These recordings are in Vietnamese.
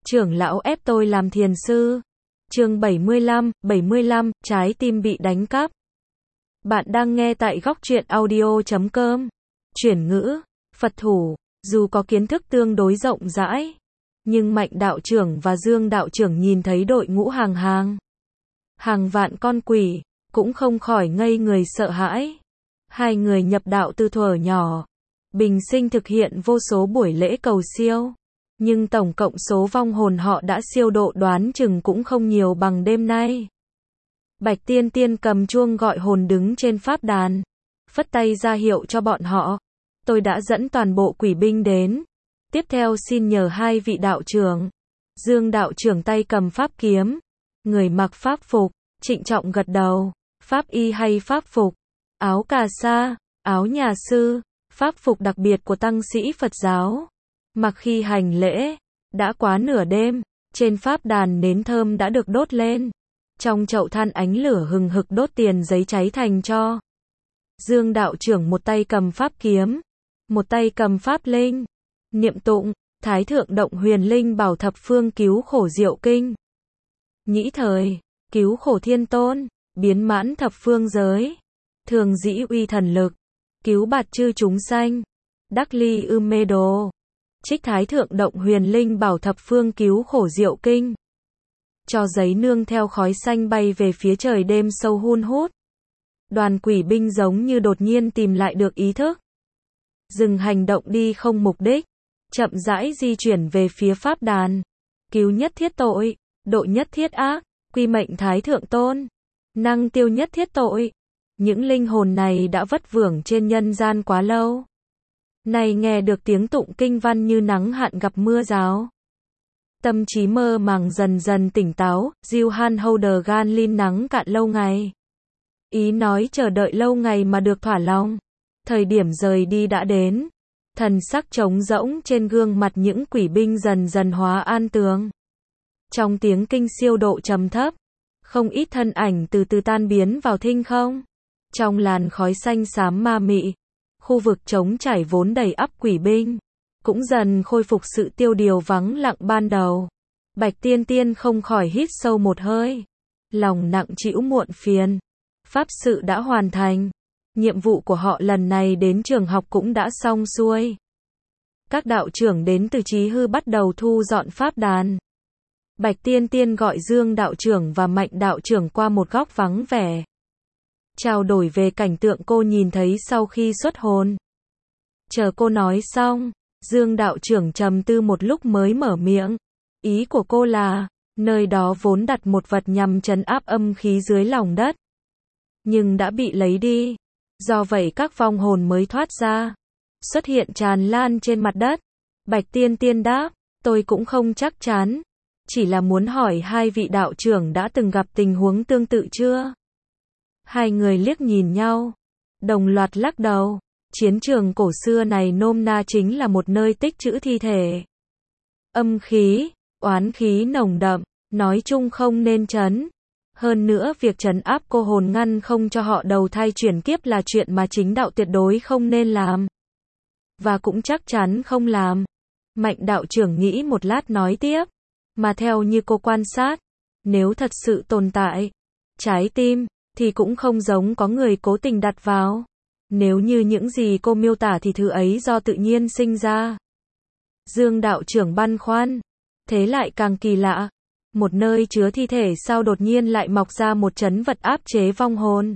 Trưởng lão ép tôi làm thiền sư. Chương 75, trái tim bị đánh cắp. Bạn đang nghe tại góc truyện audio.com. Chuyển ngữ, Phật thủ, dù có kiến thức tương đối rộng rãi, nhưng Mạnh đạo trưởng và Dương đạo trưởng nhìn thấy đội ngũ hàng vạn con quỷ, cũng không khỏi ngây người sợ hãi. Hai người nhập đạo từ thuở nhỏ, bình sinh thực hiện vô số buổi lễ cầu siêu, nhưng tổng cộng số vong hồn họ đã siêu độ đoán chừng cũng không nhiều bằng đêm nay. Bạch Tiên Tiên cầm chuông gọi hồn đứng trên pháp đàn, phất tay ra hiệu cho bọn họ. Tôi đã dẫn toàn bộ quỷ binh đến. Tiếp theo xin nhờ hai vị đạo trưởng. Dương đạo trưởng tay cầm pháp kiếm, người mặc pháp phục, trịnh trọng gật đầu. Pháp y hay pháp phục? Áo cà sa, áo nhà sư, pháp phục đặc biệt của tăng sĩ Phật giáo. Mặc khi hành lễ, đã quá nửa đêm, trên pháp đàn nến thơm đã được đốt lên. Trong chậu than ánh lửa hừng hực đốt tiền giấy cháy thành tro. Dương đạo trưởng một tay cầm pháp kiếm, một tay cầm pháp linh, niệm tụng, Thái thượng động huyền linh bảo thập phương cứu khổ diệu kinh. Nhĩ thời, cứu khổ thiên tôn, biến mãn thập phương giới, thường dĩ uy thần lực, cứu bạt chư chúng sanh, đắc ly mê đồ. Trích Thái thượng động huyền linh bảo thập phương cứu khổ diệu kinh. Cho giấy nương theo khói xanh bay về phía trời đêm sâu hun hút. Đoàn quỷ binh giống như đột nhiên tìm lại được ý thức. Dừng hành động đi không mục đích, chậm rãi di chuyển về phía pháp đàn. Cứu nhất thiết tội, độ nhất thiết ác, quy mệnh Thái thượng tôn, năng tiêu nhất thiết tội. Những linh hồn này đã vất vưởng trên nhân gian quá lâu. Này nghe được tiếng tụng kinh văn như nắng hạn gặp mưa rào. Tâm trí mơ màng dần dần tỉnh táo, Diêu Han Holder gan lin nắng cạn lâu ngày. Ý nói chờ đợi lâu ngày mà được thỏa lòng. Thời điểm rời đi đã đến. Thần sắc trống rỗng trên gương mặt những quỷ binh dần dần hóa an tường. Trong tiếng kinh siêu độ trầm thấp, không ít thân ảnh từ từ tan biến vào thinh không. Trong làn khói xanh xám ma mị, khu vực trống trải vốn đầy ắp quỷ binh, cũng dần khôi phục sự tiêu điều vắng lặng ban đầu. Bạch Tiên Tiên không khỏi hít sâu một hơi. Lòng nặng trĩu muộn phiền. Pháp sự đã hoàn thành. Nhiệm vụ của họ lần này đến trường học cũng đã xong xuôi. Các đạo trưởng đến từ Chí Hư bắt đầu thu dọn pháp đàn. Bạch Tiên Tiên gọi Dương đạo trưởng và Mạnh đạo trưởng qua một góc vắng vẻ. Trao đổi về cảnh tượng cô nhìn thấy sau khi xuất hồn. Chờ cô nói xong, Dương đạo trưởng trầm tư một lúc mới mở miệng. Ý của cô là, nơi đó vốn đặt một vật nhằm trấn áp âm khí dưới lòng đất. Nhưng đã bị lấy đi. Do vậy các vong hồn mới thoát ra. Xuất hiện tràn lan trên mặt đất. Bạch Tiên Tiên đáp, tôi cũng không chắc chắn. Chỉ là muốn hỏi hai vị đạo trưởng đã từng gặp tình huống tương tự chưa? Hai người liếc nhìn nhau, đồng loạt lắc đầu. Chiến trường cổ xưa này nôm na chính là một nơi tích trữ thi thể. Âm khí, oán khí nồng đậm, nói chung không nên trấn. Hơn nữa việc trấn áp cô hồn ngăn không cho họ đầu thai chuyển kiếp là chuyện mà chính đạo tuyệt đối không nên làm. Và cũng chắc chắn không làm. Mạnh đạo trưởng nghĩ một lát nói tiếp. Mà theo như cô quan sát, nếu thật sự tồn tại trái tim, thì cũng không giống có người cố tình đặt vào. Nếu như những gì cô miêu tả thì thứ ấy do tự nhiên sinh ra. Dương đạo trưởng băn khoăn. Thế lại càng kỳ lạ. Một nơi chứa thi thể sao đột nhiên lại mọc ra một trấn vật áp chế vong hồn.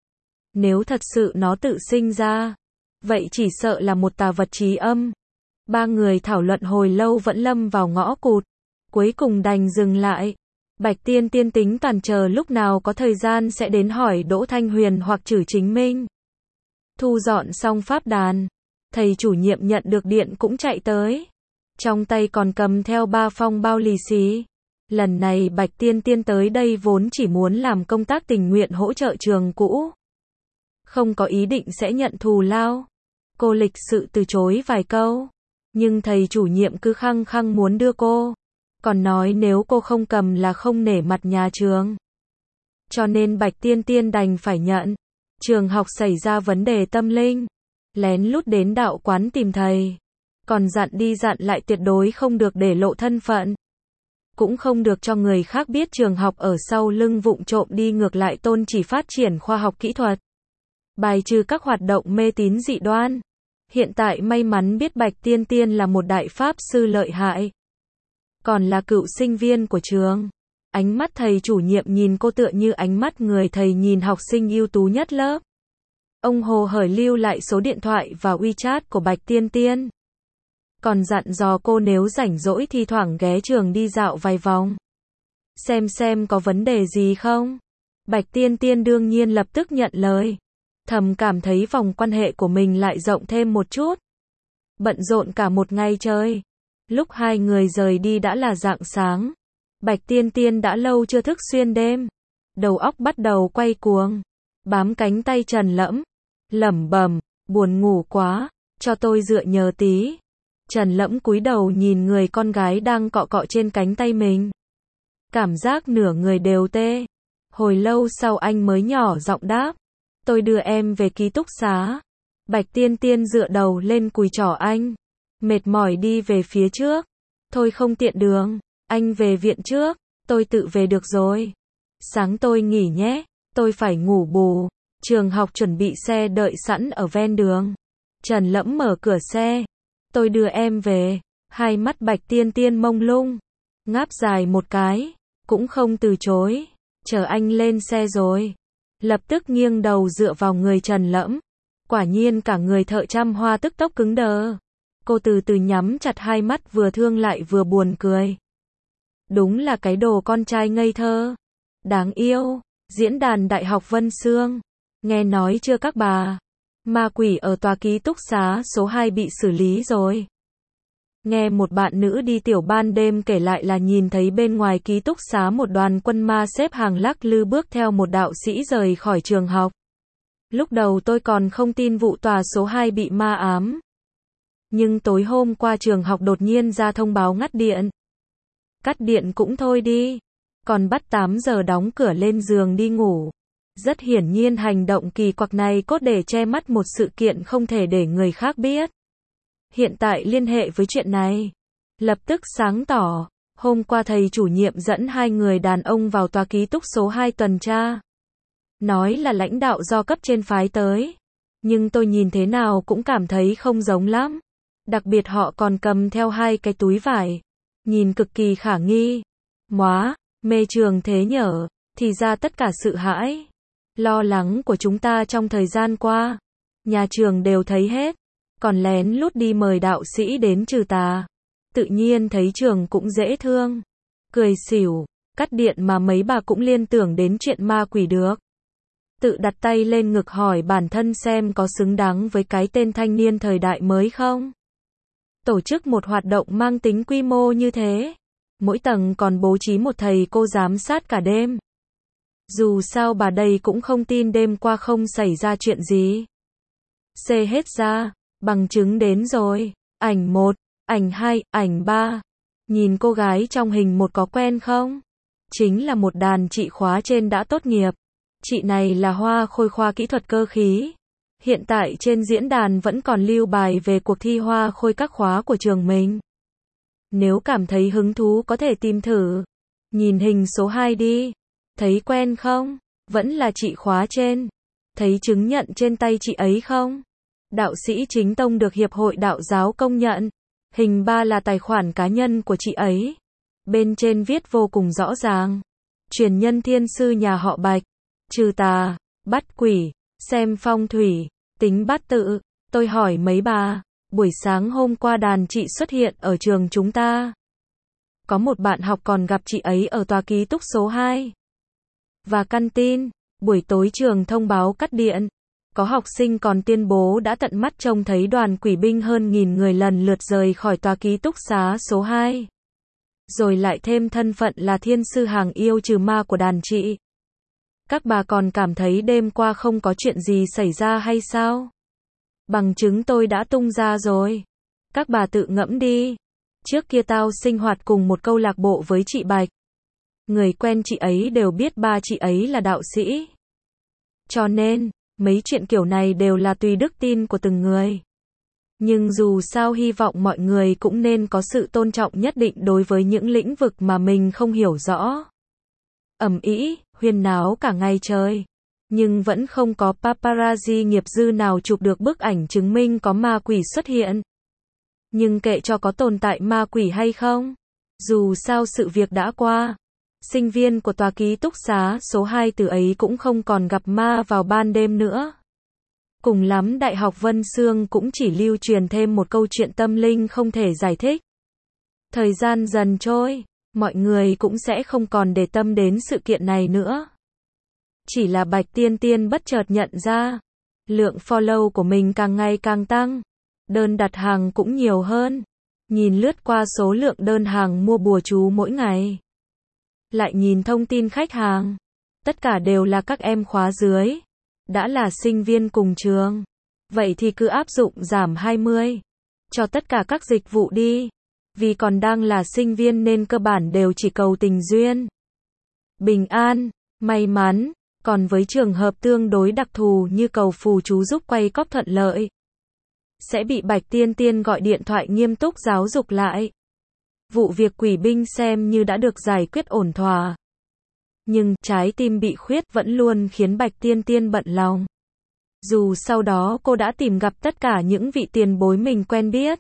Nếu thật sự nó tự sinh ra, vậy chỉ sợ là một tà vật trí âm. Ba người thảo luận hồi lâu vẫn lâm vào ngõ cụt. Cuối cùng đành dừng lại. Bạch Tiên Tiên tính toàn chờ lúc nào có thời gian sẽ đến hỏi Đỗ Thanh Huyền hoặc Trử Chính Minh. Thu dọn xong pháp đàn, thầy chủ nhiệm nhận được điện cũng chạy tới. Trong tay còn cầm theo 3 phong bao lì xì. Lần này Bạch Tiên Tiên tới đây vốn chỉ muốn làm công tác tình nguyện hỗ trợ trường cũ. Không có ý định sẽ nhận thù lao. Cô lịch sự từ chối vài câu. Nhưng thầy chủ nhiệm cứ khăng khăng muốn đưa cô. Còn nói nếu cô không cầm là không nể mặt nhà trường. Cho nên Bạch Tiên Tiên đành phải nhận. Trường học xảy ra vấn đề tâm linh. Lén lút đến đạo quán tìm thầy. Còn dặn đi dặn lại tuyệt đối không được để lộ thân phận. cũng không được cho người khác biết trường học ở sau lưng vụng trộm đi ngược lại tôn chỉ phát triển khoa học kỹ thuật, bài trừ các hoạt động mê tín dị đoan. Hiện tại may mắn biết Bạch Tiên Tiên là một đại pháp sư lợi hại, còn là cựu sinh viên của trường. Ánh mắt thầy chủ nhiệm nhìn cô tựa như ánh mắt người thầy nhìn học sinh ưu tú nhất lớp. Ông Hồ hởi lưu lại số điện thoại và WeChat của Bạch Tiên Tiên. Còn dặn dò cô nếu rảnh rỗi thì thoảng ghé trường đi dạo vài vòng. Xem có vấn đề gì không. Bạch Tiên Tiên đương nhiên lập tức nhận lời. Thầm cảm thấy vòng quan hệ của mình lại rộng thêm một chút. Bận rộn cả một ngày trời. Lúc hai người rời đi đã là rạng sáng. Bạch Tiên Tiên đã lâu chưa thức xuyên đêm. Đầu óc bắt đầu quay cuồng. Bám cánh tay Trần Lẫm. Lẩm bẩm, buồn ngủ quá, cho tôi dựa nhờ tí. Trần Lẫm cúi đầu nhìn người con gái đang cọ cọ trên cánh tay mình. Cảm giác nửa người đều tê. Hồi lâu sau anh mới nhỏ giọng đáp. Tôi đưa em về ký túc xá. Bạch Tiên Tiên dựa đầu lên cùi chỏ anh. Mệt mỏi đi về phía trước. Thôi không tiện đường. Anh về viện trước. Tôi tự về được rồi. Sáng tôi nghỉ nhé. Tôi phải ngủ bù. Trường học chuẩn bị xe đợi sẵn ở ven đường. Trần Lẫm mở cửa xe. Tôi đưa em về. Hai mắt Bạch Tiên Tiên mông lung. Ngáp dài một cái. Cũng không từ chối. Chờ anh lên xe rồi. Lập tức nghiêng đầu dựa vào người Trần Lẫm. Quả nhiên cả người thợ trăm hoa tức tốc cứng đờ. Cô từ từ nhắm chặt hai mắt vừa thương lại vừa buồn cười. Đúng là cái đồ con trai ngây thơ. Đáng yêu. Diễn đàn Đại học Vân Sương. Nghe nói chưa các bà? Ma quỷ ở tòa ký túc xá số 2 bị xử lý rồi. Nghe một bạn nữ đi tiểu ban đêm kể lại là nhìn thấy bên ngoài ký túc xá một đoàn quân ma xếp hàng lắc lư bước theo một đạo sĩ rời khỏi trường học. Lúc đầu tôi còn không tin vụ tòa số 2 bị ma ám. Nhưng tối hôm qua trường học đột nhiên ra thông báo ngắt điện. Cắt điện cũng thôi đi. Còn bắt 8 giờ đóng cửa lên giường đi ngủ. Rất hiển nhiên hành động kỳ quặc này cốt để che mắt một sự kiện không thể để người khác biết. Hiện tại liên hệ với chuyện này. Lập tức sáng tỏ. Hôm qua thầy chủ nhiệm dẫn hai người đàn ông vào tòa ký túc số 2 tuần tra. Nói là lãnh đạo do cấp trên phái tới. Nhưng tôi nhìn thế nào cũng cảm thấy không giống lắm. Đặc biệt họ còn cầm theo hai cái túi vải. Nhìn cực kỳ khả nghi. Móa, mê trường thế nhở. Thì ra tất cả sự hãi, lo lắng của chúng ta trong thời gian qua. Nhà trường đều thấy hết. Còn lén lút đi mời đạo sĩ đến trừ tà. Tự nhiên thấy trường cũng dễ thương. Cười xỉu. Cắt điện mà mấy bà cũng liên tưởng đến chuyện ma quỷ được. Tự đặt tay lên ngực hỏi bản thân xem có xứng đáng với cái tên thanh niên thời đại mới không? Tổ chức một hoạt động mang tính quy mô như thế. Mỗi tầng còn bố trí một thầy cô giám sát cả đêm. Dù sao bà đây cũng không tin đêm qua không xảy ra chuyện gì. Xê hết ra. Bằng chứng đến rồi. Ảnh 1, ảnh 2, ảnh 3. Nhìn cô gái trong hình một có quen không? Chính là một đàn chị khóa trên đã tốt nghiệp. Chị này là hoa khôi khoa kỹ thuật cơ khí. Hiện tại trên diễn đàn vẫn còn lưu bài về cuộc thi hoa khôi các khóa của trường mình. Nếu cảm thấy hứng thú có thể tìm thử. Nhìn hình số 2 đi. Thấy quen không? Vẫn là chị khóa trên. Thấy chứng nhận trên tay chị ấy không? Đạo sĩ chính tông được Hiệp hội Đạo giáo công nhận. Hình 3 là tài khoản cá nhân của chị ấy. Bên trên viết vô cùng rõ ràng. Truyền nhân thiên sư nhà họ Bạch. Trừ tà, bắt quỷ, xem phong thủy, tính bát tự. Tôi hỏi mấy bà, buổi sáng hôm qua đàn chị xuất hiện ở trường chúng ta. Có một bạn học còn gặp chị ấy ở tòa ký túc số 2. Và căn tin, buổi tối trường thông báo cắt điện. Có học sinh còn tuyên bố đã tận mắt trông thấy đoàn quỷ binh hơn 1000 người lần lượt rời khỏi tòa ký túc xá số 2. Rồi lại thêm thân phận là thiên sư hàng yêu trừ ma của đàn chị. Các bà còn cảm thấy đêm qua không có chuyện gì xảy ra hay sao? Bằng chứng tôi đã tung ra rồi. Các bà tự ngẫm đi. Trước kia tao sinh hoạt cùng một câu lạc bộ với chị Bạch. Người quen chị ấy đều biết ba chị ấy là đạo sĩ. Cho nên, mấy chuyện kiểu này đều là tùy đức tin của từng người. Nhưng dù sao hy vọng mọi người cũng nên có sự tôn trọng nhất định đối với những lĩnh vực mà mình không hiểu rõ. Ầm ĩ, huyên náo cả ngày trời. Nhưng vẫn không có paparazzi nghiệp dư nào chụp được bức ảnh chứng minh có ma quỷ xuất hiện. Nhưng kệ cho có tồn tại ma quỷ hay không. Dù sao sự việc đã qua. Sinh viên của tòa ký túc xá số 2 từ ấy cũng không còn gặp ma vào ban đêm nữa. Cùng lắm Đại học Vân Xương cũng chỉ lưu truyền thêm một câu chuyện tâm linh không thể giải thích. Thời gian dần trôi, mọi người cũng sẽ không còn để tâm đến sự kiện này nữa. Chỉ là Bạch Tiên Tiên bất chợt nhận ra, lượng follow của mình càng ngày càng tăng, đơn đặt hàng cũng nhiều hơn. Nhìn lướt qua số lượng đơn hàng mua bùa chú mỗi ngày, lại nhìn thông tin khách hàng, tất cả đều là các em khóa dưới, đã là sinh viên cùng trường. Vậy thì cứ áp dụng giảm 20 cho tất cả các dịch vụ đi. Vì còn đang là sinh viên nên cơ bản đều chỉ cầu tình duyên, bình an, may mắn. Còn với trường hợp tương đối đặc thù như cầu phù chú giúp quay cóp thuận lợi, sẽ bị Bạch Tiên Tiên gọi điện thoại nghiêm túc giáo dục lại. Vụ việc quỷ binh xem như đã được giải quyết ổn thỏa. Nhưng trái tim bị khuyết vẫn luôn khiến Bạch Tiên Tiên bận lòng. Dù sau đó cô đã tìm gặp tất cả những vị tiền bối mình quen biết,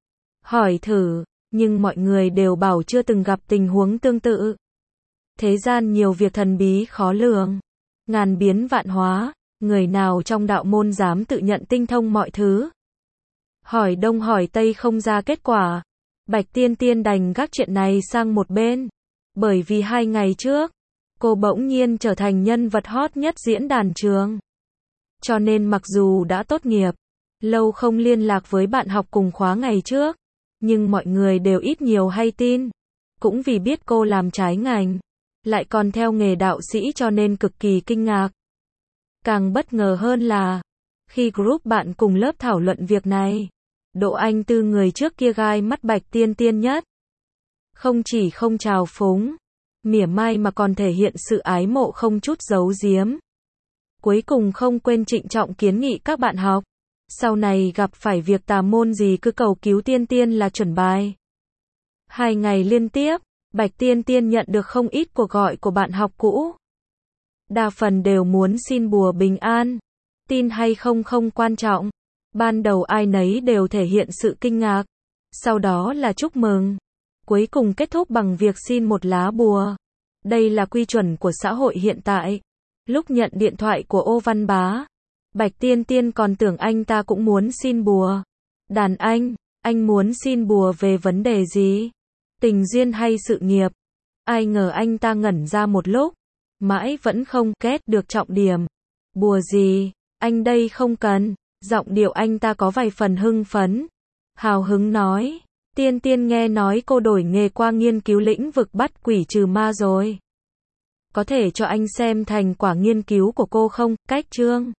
hỏi thử, nhưng mọi người đều bảo chưa từng gặp tình huống tương tự. Thế gian nhiều việc thần bí khó lường, ngàn biến vạn hóa, người nào trong đạo môn dám tự nhận tinh thông mọi thứ. Hỏi đông hỏi tây không ra kết quả, Bạch Tiên Tiên đành gác chuyện này sang một bên. Bởi vì 2 ngày trước, cô bỗng nhiên trở thành nhân vật hot nhất diễn đàn trường. Cho nên mặc dù đã tốt nghiệp, lâu không liên lạc với bạn học cùng khóa ngày trước, nhưng mọi người đều ít nhiều hay tin. Cũng vì biết cô làm trái ngành, lại còn theo nghề đạo sĩ cho nên cực kỳ kinh ngạc. Càng bất ngờ hơn là, khi group bạn cùng lớp thảo luận việc này, Đỗ Anh Tư người trước kia gai mắt Bạch Tiên Tiên nhất. Không chỉ không trào phúng, mỉa mai mà còn thể hiện sự ái mộ không chút giấu giếm. Cuối cùng không quên trịnh trọng kiến nghị các bạn học, sau này gặp phải việc tà môn gì cứ cầu cứu Tiên Tiên là chuẩn bài. 2 ngày liên tiếp, Bạch Tiên Tiên nhận được không ít cuộc gọi của bạn học cũ. Đa phần đều muốn xin bùa bình an. Tin hay không không quan trọng. Ban đầu ai nấy đều thể hiện sự kinh ngạc. Sau đó là chúc mừng. Cuối cùng kết thúc bằng việc xin một lá bùa. Đây là quy chuẩn của xã hội hiện tại. Lúc nhận điện thoại của Ô Văn Bá, Bạch Tiên Tiên còn tưởng anh ta cũng muốn xin bùa. Đàn anh muốn xin bùa về vấn đề gì? Tình duyên hay sự nghiệp? Ai ngờ anh ta ngẩn ra một lúc, mãi vẫn không kết được trọng điểm. Bùa gì? Anh đây không cần. Giọng điệu anh ta có vài phần hưng phấn. Hào hứng nói, Tiên Tiên nghe nói cô đổi nghề qua nghiên cứu lĩnh vực bắt quỷ trừ ma rồi. Có thể cho anh xem thành quả nghiên cứu của cô không? Cách chương